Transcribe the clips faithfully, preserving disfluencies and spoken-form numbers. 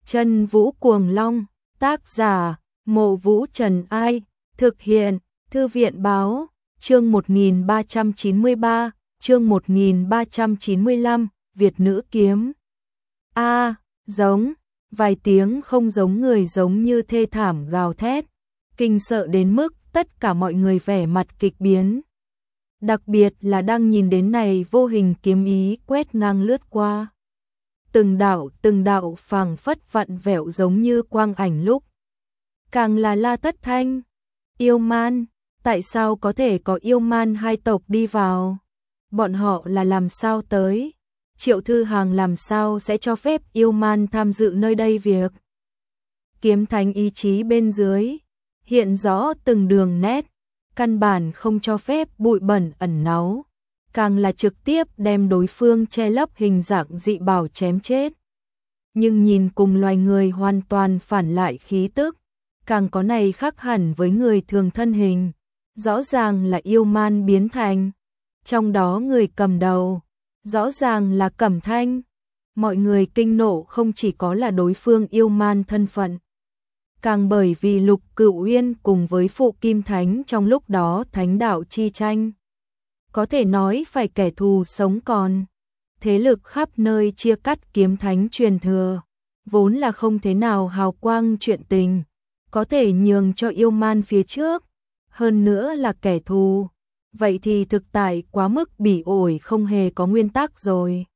Chân Vũ Cuồng Long, tác giả, Mộ Vũ Trần Ai, thực hiện, Thư viện Báo, chương một nghìn ba trăm chín mươi ba, chương một nghìn ba trăm chín mươi lăm, Việt nữ kiếm. A, giống, vài tiếng không giống người giống như thê thảm gào thét, kinh sợ đến mức tất cả mọi người vẻ mặt kịch biến. Đặc biệt là đang nhìn đến này vô hình kiếm ý quét ngang lướt qua. Từng đạo, từng đạo phảng phất vặn vẹo giống như quang ảnh lúc. Càng là La Tất Thanh, yêu man, tại sao có thể có yêu man hai tộc đi vào? Bọn họ là làm sao tới? Triệu Thư Hàng làm sao sẽ cho phép yêu man tham dự nơi đây việc? Kiếm thánh ý chí bên dưới, hiện rõ từng đường nét, căn bản không cho phép bụi bẩn ẩn náu, càng là trực tiếp đem đối phương che lấp hình dạng dị bảo chém chết. Nhưng nhìn cùng loài người hoàn toàn phản lại khí tức, càng có này khác hẳn với người thường thân hình, rõ ràng là yêu man biến thành. Trong đó người cầm đầu, rõ ràng là Cẩm Thanh. Mọi người kinh nộ không chỉ có là đối phương yêu man thân phận, càng bởi vì Lục Cửu Uyên cùng với Phụ Kim Thánh trong lúc đó thánh đạo chi tranh. Có thể nói phải kẻ thù sống còn. Thế lực khắp nơi chia cắt kiếm thánh truyền thừa, vốn là không thế nào hào quang chuyện tình, có thể nhường cho yêu man phía trước, hơn nữa là kẻ thù. Vậy thì thực tại quá mức bỉ ổi không hề có nguyên tắc rồi.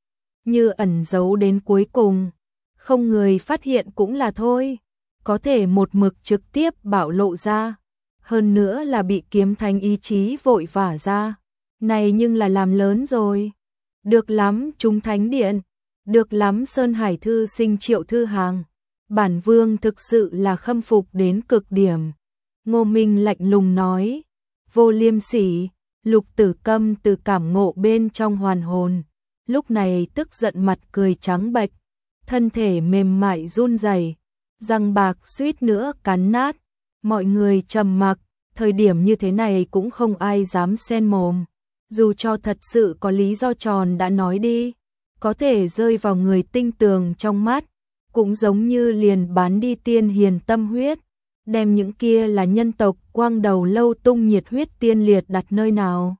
Như ẩn giấu đến cuối cùng, không người phát hiện cũng là thôi, có thể một mực trực tiếp bạo lộ ra, hơn nữa là bị kiếm thánh ý chí vội vã ra. Này nhưng là làm lớn rồi. Được lắm chúng thánh điện, được lắm Sơn Hải Thư Sinh Triệu Thư Hàng. Bản vương thực sự là khâm phục đến cực điểm. Ngô Minh lạnh lùng nói, vô liêm sỉ. Lục Tử Câm từ cảm ngộ bên trong hoàn hồn, lúc này tức giận mặt cười trắng bệch, thân thể mềm mại run rẩy, răng bạc suýt nữa cắn nát. Mọi người trầm mặc, thời điểm như thế này cũng không ai dám xen mồm. Dù cho thật sự có lý do tròn đã nói đi, có thể rơi vào người tinh tường trong mắt, cũng giống như liền bán đi tiên hiền tâm huyết, đem những kia là nhân tộc quang đầu lâu tung nhiệt huyết tiên liệt đặt nơi nào.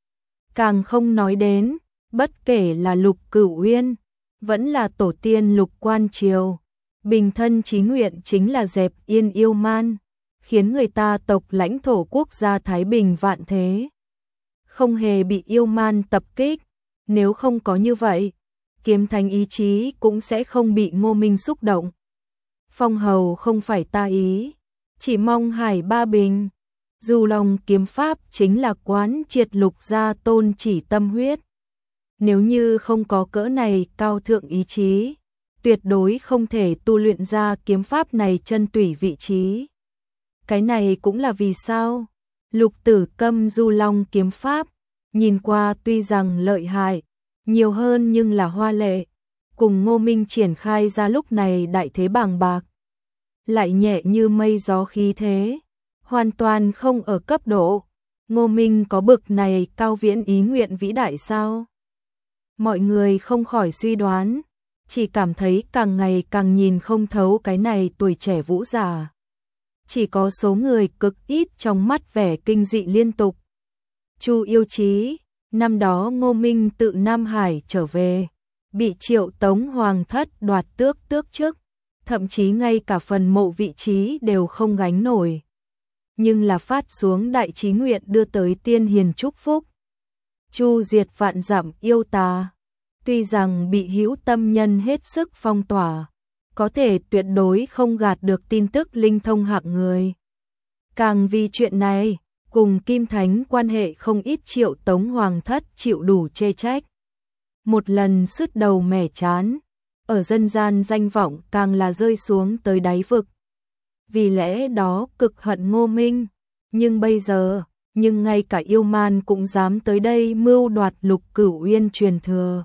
Càng không nói đến, bất kể là Lục Cửu Uyên, vẫn là tổ tiên Lục Quan Triều, bình thân chí nguyện chính là dẹp yên yêu man, khiến người ta tộc lãnh thổ quốc gia thái bình vạn thế, không hề bị yêu man tập kích. Nếu không có như vậy, kiếm thánh ý chí cũng sẽ không bị Ngô Minh xúc động. Phong hầu không phải ta ý, chỉ mong hải ba bình. Dù lòng kiếm pháp chính là quán triệt Lục gia tôn chỉ tâm huyết. Nếu như không có cỡ này cao thượng ý chí, tuyệt đối không thể tu luyện ra kiếm pháp này chân tủy vị trí. Cái này cũng là vì sao Lục Tử Câm du long kiếm pháp, nhìn qua tuy rằng lợi hại, nhiều hơn nhưng là hoa lệ, cùng Ngô Minh triển khai ra lúc này đại thế bàng bạc, lại nhẹ như mây gió khí thế, hoàn toàn không ở cấp độ. Ngô Minh có bực này cao viễn ý nguyện vĩ đại sao? Mọi người không khỏi suy đoán, chỉ cảm thấy càng ngày càng nhìn không thấu cái này tuổi trẻ vũ giả. Chỉ có số người cực ít trong mắt vẻ kinh dị liên tục. Chu Yêu Chí, năm đó Ngô Minh tự Nam Hải trở về, bị Triệu Tống Hoàng thất đoạt tước tước chức, thậm chí ngay cả phần mộ vị trí đều không gánh nổi. Nhưng là phát xuống đại chí nguyện đưa tới tiên hiền chúc phúc. Chu diệt vạn dặm yêu tà, tuy rằng bị hữu tâm nhân hết sức phong tỏa, có thể tuyệt đối không gạt được tin tức linh thông hạng người. Càng vì chuyện này, cùng Kim Thánh quan hệ không ít Triệu Tống Hoàng thất chịu đủ chê trách. Một lần sứt đầu mẻ chán, ở dân gian danh vọng càng là rơi xuống tới đáy vực. Vì lẽ đó cực hận Ngô Minh, nhưng bây giờ, nhưng ngay cả yêu man cũng dám tới đây mưu đoạt Lục Cửu Uyên truyền thừa.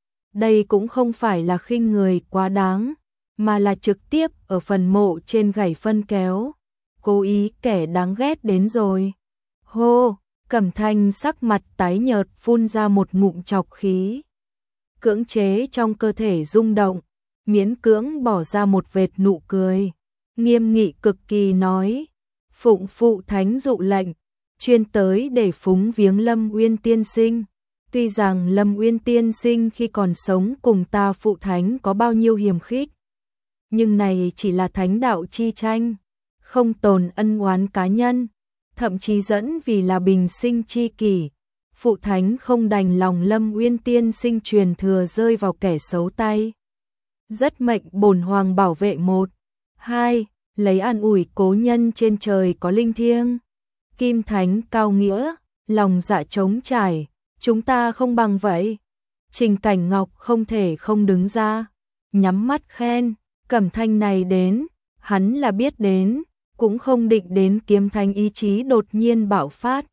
Đây cũng không phải là khinh người quá đáng, mà là trực tiếp ở phần mộ trên gảy phân kéo, cố ý kẻ đáng ghét đến rồi. Hô, Cẩm Thanh sắc mặt tái nhợt phun ra một ngụm trọc khí. Cưỡng chế trong cơ thể rung động, miễn cưỡng bỏ ra một vệt nụ cười, nghiêm nghị cực kỳ nói, phụng phụ thánh dụ lệnh, chuyên tới để phúng viếng Lâm Uyên tiên sinh. Tuy rằng Lâm Uyên tiên sinh khi còn sống cùng ta phụ thánh có bao nhiêu hiềm khích, nhưng này chỉ là thánh đạo chi tranh, không tồn ân oán cá nhân, thậm chí dẫn vì là bình sinh chi kỷ. Phụ thánh không đành lòng Lâm Uyên tiên sinh truyền thừa rơi vào kẻ xấu tay. Rất mệnh bổn hoàng bảo vệ một, hai, lấy an ủi cố nhân trên trời có linh thiêng. Kim thánh cao nghĩa, lòng dạ trống trải, chúng ta không bằng vậy. Trình Cảnh Ngọc không thể không đứng ra, nhắm mắt khen, Cẩm Thanh này đến, hắn là biết đến, cũng không định đến kiếm thánh ý chí đột nhiên bạo phát.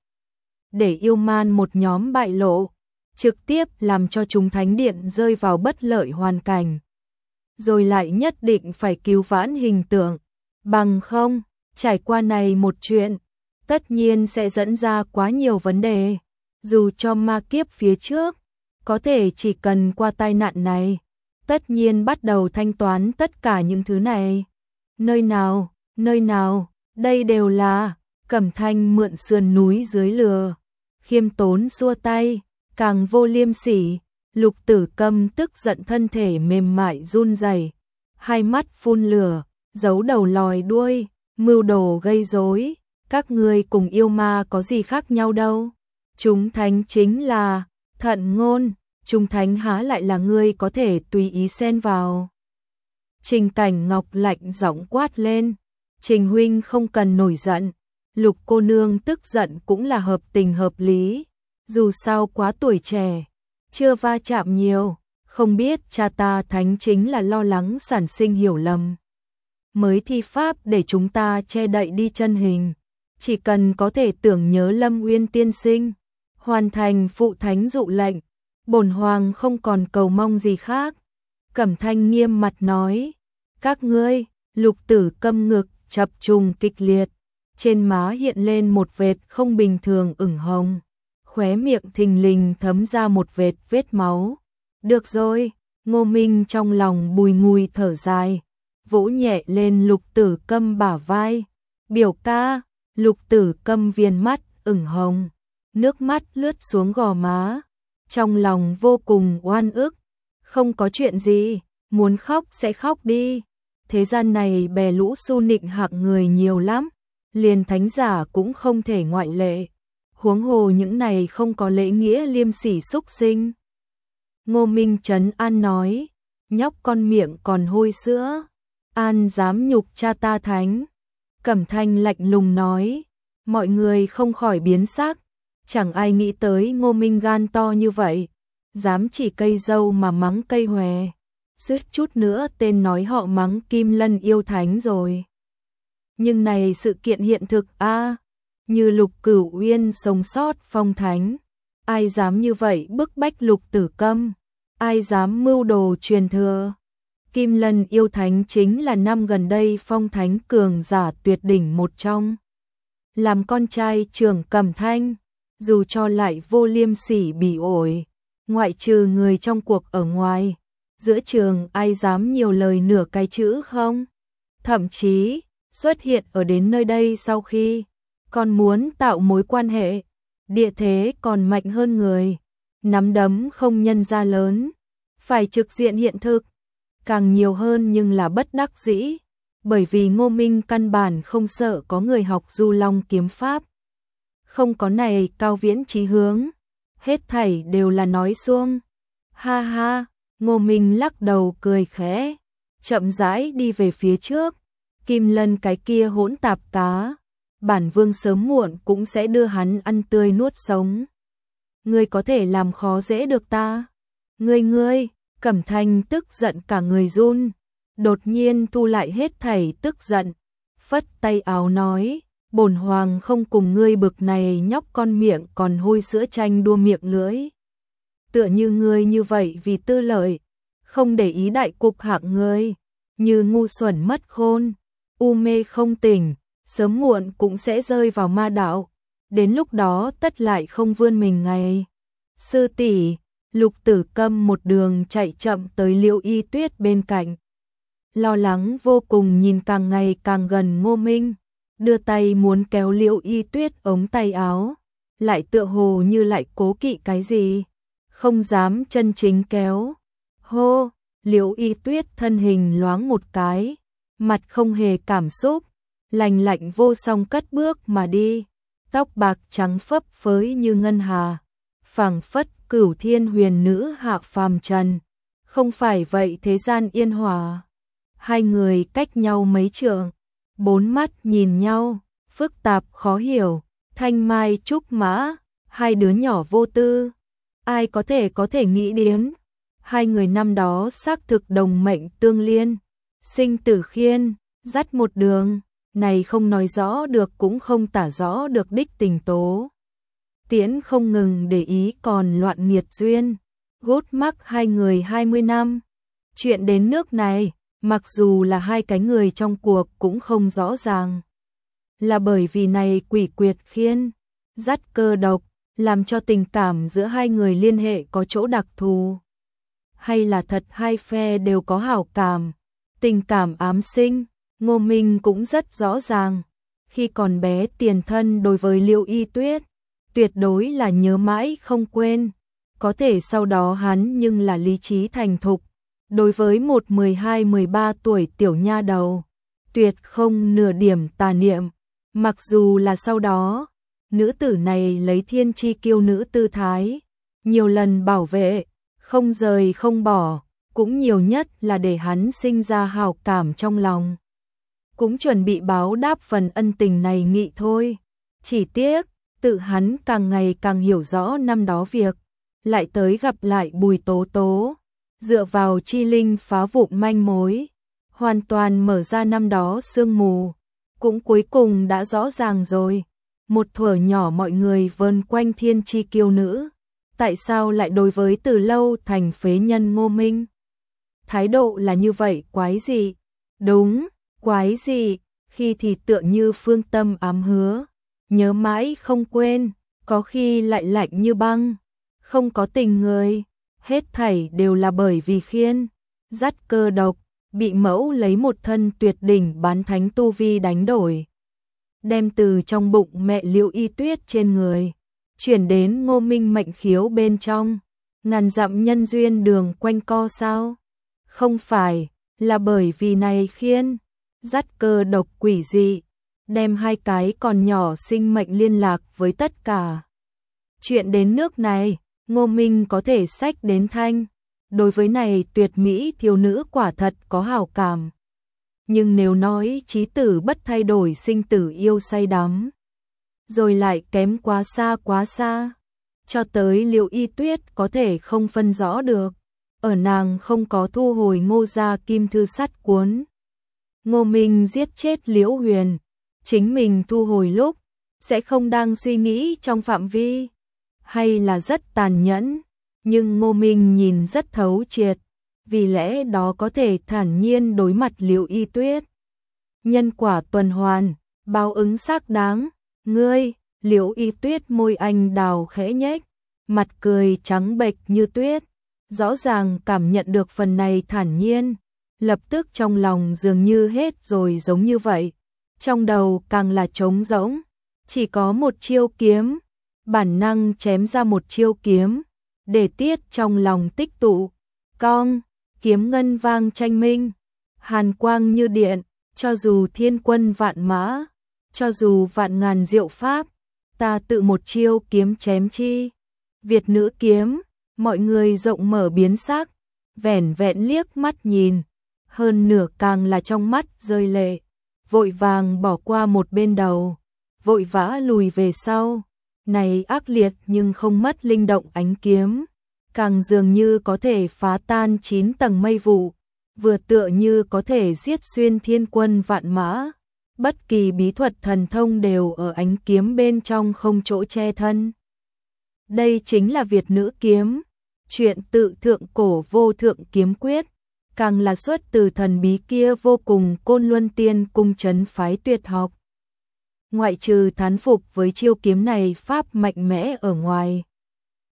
Để yêu man một nhóm bại lộ, trực tiếp làm cho chúng thánh điện rơi vào bất lợi hoàn cảnh. Rồi lại nhất định phải cứu vãn hình tượng, bằng không, trải qua này một chuyện, tất nhiên sẽ dẫn ra quá nhiều vấn đề. Dù cho ma kiếp phía trước, có thể chỉ cần qua tai nạn này, tất nhiên bắt đầu thanh toán tất cả những thứ này. Nơi nào, nơi nào, đây đều là, Cẩm Thanh mượn sườn núi dưới lừa, khiêm tốn xua tay, càng vô liêm sỉ. Lục Tử Câm tức giận thân thể mềm mại run rẩy, hai mắt phun lửa, giấu đầu lòi đuôi, mưu đồ gây rối. Các ngươi cùng yêu ma có gì khác nhau đâu? Chúng thánh chính là thận ngôn, chúng thánh há lại là ngươi có thể tùy ý xen vào. Trình Cảnh Ngọc lạnh giọng quát lên, Trình huynh không cần nổi giận, Lục cô nương tức giận cũng là hợp tình hợp lý, dù sao quá tuổi trẻ, chưa va chạm nhiều, không biết cha ta thánh chính là lo lắng sản sinh hiểu lầm, mới thi pháp để chúng ta che đậy đi chân hình, chỉ cần có thể tưởng nhớ Lâm Uyên tiên sinh, hoàn thành phụ thánh dụ lệnh, bổn hoàng không còn cầu mong gì khác. Cẩm Thanh nghiêm mặt nói, các ngươi. Lục Tử Câm ngực chập trùng kịch liệt, trên má hiện lên một vệt không bình thường ửng hồng, khóe miệng thình lình thấm ra một vệt vết máu. Được rồi, Ngô Minh trong lòng bùi ngùi thở dài, vỗ nhẹ lên Lục Tử Câm bả vai, biểu ca. Lục Tử Câm viền mắt ửng hồng, nước mắt lướt xuống gò má, trong lòng vô cùng oan ức. Không có chuyện gì, muốn khóc sẽ khóc đi. Thế gian này bè lũ su nịnh hạng người nhiều lắm, liền thánh giả cũng không thể ngoại lệ. Huống hồ những này không có lễ nghĩa liêm sỉ xúc sinh. Ngô Minh trấn an nói, nhóc con miệng còn hôi sữa, an dám nhục cha ta thánh. Cẩm Thanh lạnh lùng nói, mọi người không khỏi biến sắc, chẳng ai nghĩ tới Ngô Minh gan to như vậy, dám chỉ cây dâu mà mắng cây hòe, suýt chút nữa tên nói họ mắng Kim Lân yêu thánh rồi. Nhưng này sự kiện hiện thực a, à, như Lục Cửu Uyên sống sót phong thánh, ai dám như vậy bức bách Lục Tử Câm, ai dám mưu đồ truyền thừa. Kim Lân yêu thánh chính là năm gần đây phong thánh cường giả tuyệt đỉnh một trong. Làm con trai trưởng Cẩm Thanh, dù cho lại vô liêm sỉ bỉ ổi, ngoại trừ người trong cuộc ở ngoài, giữa trường ai dám nhiều lời nửa cái chữ không? Thậm chí, xuất hiện ở đến nơi đây sau khi, còn muốn tạo mối quan hệ, địa thế còn mạnh hơn người, nắm đấm không nhân ra lớn, phải trực diện hiện thực. Càng nhiều hơn nhưng là bất đắc dĩ, bởi vì Ngô Minh căn bản không sợ có người học Du Long kiếm pháp. Không có này cao viễn chí hướng, hết thảy đều là nói suông. Ha ha, Ngô Minh lắc đầu cười khẽ, chậm rãi đi về phía trước. Kim Lân cái kia hỗn tạp cá, bản vương sớm muộn cũng sẽ đưa hắn ăn tươi nuốt sống. Ngươi có thể làm khó dễ được ta? Ngươi ngươi, Cẩm Thanh tức giận cả người run, đột nhiên thu lại hết thảy tức giận, phất tay áo nói, bổn hoàng không cùng ngươi bực này nhóc con miệng còn hôi sữa tranh đua miệng lưỡi. Tựa như ngươi như vậy vì tư lợi, không để ý đại cục hạng ngươi, như ngu xuẩn mất khôn, u mê không tỉnh, sớm muộn cũng sẽ rơi vào ma đạo, đến lúc đó tất lại không vươn mình ngày. Sư tỷ, Lục Tử Câm một đường chạy chậm tới Liễu Y Tuyết bên cạnh. Lo lắng vô cùng nhìn càng ngày càng gần Ngô Minh, đưa tay muốn kéo Liễu Y Tuyết ống tay áo, lại tựa hồ như lại cố kỵ cái gì, không dám chân chính kéo. Hô, Liễu Y Tuyết thân hình loáng một cái, mặt không hề cảm xúc, lành lạnh vô song cất bước mà đi, tóc bạc trắng phấp phới như ngân hà, phảng phất cửu thiên huyền nữ hạ phàm trần. Không phải vậy thế gian yên hòa. Hai người cách nhau mấy trượng, bốn mắt nhìn nhau, phức tạp khó hiểu, thanh mai trúc mã, hai đứa nhỏ vô tư. Ai có thể có thể nghĩ đến, hai người năm đó xác thực đồng mệnh tương liên, sinh tử khiên, dắt một đường, này không nói rõ được cũng không tả rõ được đích tình tố. Tiễn không ngừng để ý còn loạn nghiệt duyên, gút mắc hai người hai mươi năm. Chuyện đến nước này, mặc dù là hai cái người trong cuộc cũng không rõ ràng. Là bởi vì này quỷ quyệt khiên, dắt cơ độc, làm cho tình cảm giữa hai người liên hệ có chỗ đặc thù. Hay là thật hai phe đều có hảo cảm, tình cảm ám sinh, Ngô Minh cũng rất rõ ràng. Khi còn bé tiền thân đối với Liễu Y Tuyết, tuyệt đối là nhớ mãi không quên. Có thể sau đó hắn nhưng là lý trí thành thục. Đối với một mười hai mười ba tuổi tiểu nha đầu, tuyệt không nửa điểm tà niệm. Mặc dù là sau đó, nữ tử này lấy thiên chi kiêu nữ tư thái, nhiều lần bảo vệ, không rời không bỏ, cũng nhiều nhất là để hắn sinh ra hảo cảm trong lòng. Cũng chuẩn bị báo đáp phần ân tình này nghị thôi. Chỉ tiếc, tự hắn càng ngày càng hiểu rõ năm đó việc, lại tới gặp lại Bùi Tố Tố, dựa vào chi linh phá vụn manh mối, hoàn toàn mở ra năm đó sương mù, cũng cuối cùng đã rõ ràng rồi. Một thuở nhỏ mọi người vờn quanh thiên chi kiêu nữ, tại sao lại đối với từ lâu thành phế nhân Ngô Minh? Thái độ là như vậy quái gì? Đúng, quái gì? Khi thì tựa như phương tâm ám hứa, nhớ mãi không quên, có khi lại lạnh như băng, không có tình người, hết thảy đều là bởi vì khiên, dắt cơ độc, bị mẫu lấy một thân tuyệt đỉnh bán thánh tu vi đánh đổi. Đem từ trong bụng mẹ Liễu Y Tuyết trên người, chuyển đến Ngô Minh mệnh khiếu bên trong, ngàn dặm nhân duyên đường quanh co sao? Không phải, là bởi vì này khiên, dắt cơ độc quỷ dị, đem hai cái còn nhỏ sinh mệnh liên lạc với tất cả. Chuyện đến nước này, Ngô Minh có thể xách đến thanh, đối với này tuyệt mỹ thiếu nữ quả thật có hảo cảm. Nhưng nếu nói chí tử bất thay đổi sinh tử yêu say đắm, rồi lại kém quá xa quá xa, cho tới Liễu Y Tuyết có thể không phân rõ được, ở nàng không có thu hồi Ngô gia kim thư sắt cuốn. Ngô Minh giết chết Liễu Huyền, chính mình thu hồi lúc, sẽ không đang suy nghĩ trong phạm vi, hay là rất tàn nhẫn, nhưng Ngô Minh nhìn rất thấu triệt, vì lẽ đó có thể thản nhiên đối mặt Liễu Y Tuyết. Nhân quả tuần hoàn, báo ứng xác đáng, ngươi, Liễu Y Tuyết môi anh đào khẽ nhếch, mặt cười trắng bệch như tuyết, rõ ràng cảm nhận được phần này thản nhiên, lập tức trong lòng dường như hết rồi giống như vậy, trong đầu càng là trống rỗng, chỉ có một chiêu kiếm, bản năng chém ra một chiêu kiếm, để tiết trong lòng tích tụ, cong, kiếm ngân vang tranh minh, hàn quang như điện, cho dù thiên quân vạn mã, cho dù vạn ngàn diệu pháp, ta tự một chiêu kiếm chém chi. Việt nữ kiếm, mọi người rộng mở biến sắc, vẻn vẹn liếc mắt nhìn, hơn nửa càng là trong mắt rơi lệ, vội vàng bỏ qua một bên đầu, vội vã lùi về sau. Này ác liệt nhưng không mất linh động ánh kiếm, càng dường như có thể phá tan chín tầng mây vụ, vừa tựa như có thể giết xuyên thiên quân vạn mã. Bất kỳ bí thuật thần thông đều ở ánh kiếm bên trong không chỗ che thân. Đây chính là Việt nữ kiếm, chuyện tự thượng cổ vô thượng kiếm quyết, càng là xuất từ thần bí kia vô cùng Côn Luân Tiên cung trấn phái tuyệt học. Ngoại trừ thán phục với chiêu kiếm này pháp mạnh mẽ ở ngoài,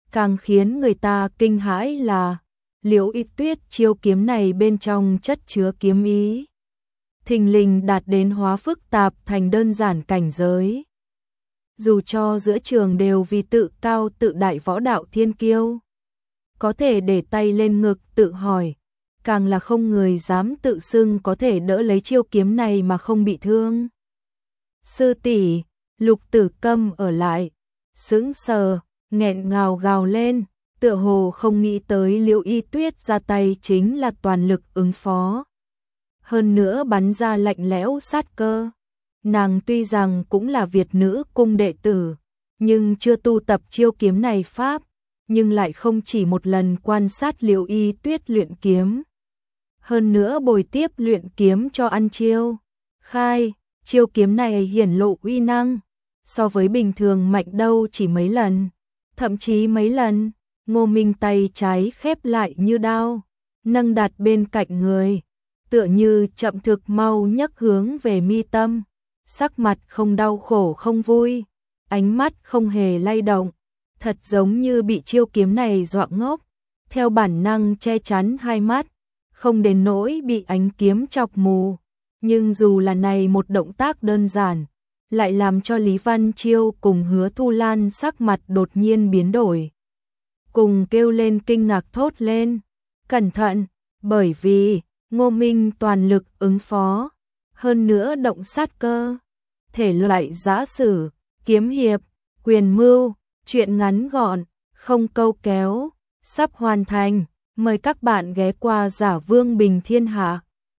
Càng khiến người ta kinh hãi là Liễu Y Tuyết chiêu kiếm này bên trong chất chứa kiếm ý, thình lình đạt đến hóa phức tạp thành đơn giản cảnh giới. Dù cho giữa trường đều vì tự cao tự đại võ đạo thiên kiêu, có thể để tay lên ngực tự hỏi, càng là không người dám tự xưng có thể đỡ lấy chiêu kiếm này mà không bị thương. Sư tỷ, Lục Tử Câm ở lại, sững sờ, nghẹn ngào gào lên, tựa hồ không nghĩ tới Liễu Y Tuyết ra tay chính là toàn lực ứng phó. Hơn nữa bắn ra lạnh lẽo sát cơ. Nàng tuy rằng cũng là Việt nữ cung đệ tử, nhưng chưa tu tập chiêu kiếm này pháp, nhưng lại không chỉ một lần quan sát Liễu Y Tuyết luyện kiếm. Hơn nữa bồi tiếp luyện kiếm cho ăn chiêu. Khai, chiêu kiếm này hiển lộ uy năng, so với bình thường mạnh đâu chỉ mấy lần, thậm chí mấy lần. Ngô Minh tay trái khép lại như đao, nâng đặt bên cạnh người, tựa như chậm thực mau nhấc hướng về mi tâm, sắc mặt không đau khổ không vui, ánh mắt không hề lay động, thật giống như bị chiêu kiếm này dọa ngốc, theo bản năng che chắn hai mắt, không đến nỗi bị ánh kiếm chọc mù, nhưng dù là này một động tác đơn giản, lại làm cho Lý Văn Chiêu cùng Hứa Thu Lan sắc mặt đột nhiên biến đổi. Cùng kêu lên kinh ngạc thốt lên, cẩn thận, bởi vì Ngô Minh toàn lực ứng phó, hơn nữa động sát cơ, thể loại giã sử, kiếm hiệp, quyền mưu, chuyện ngắn gọn, không câu kéo, sắp hoàn thành, mời các bạn ghé qua Giả Vương Bình Thiên Hạ.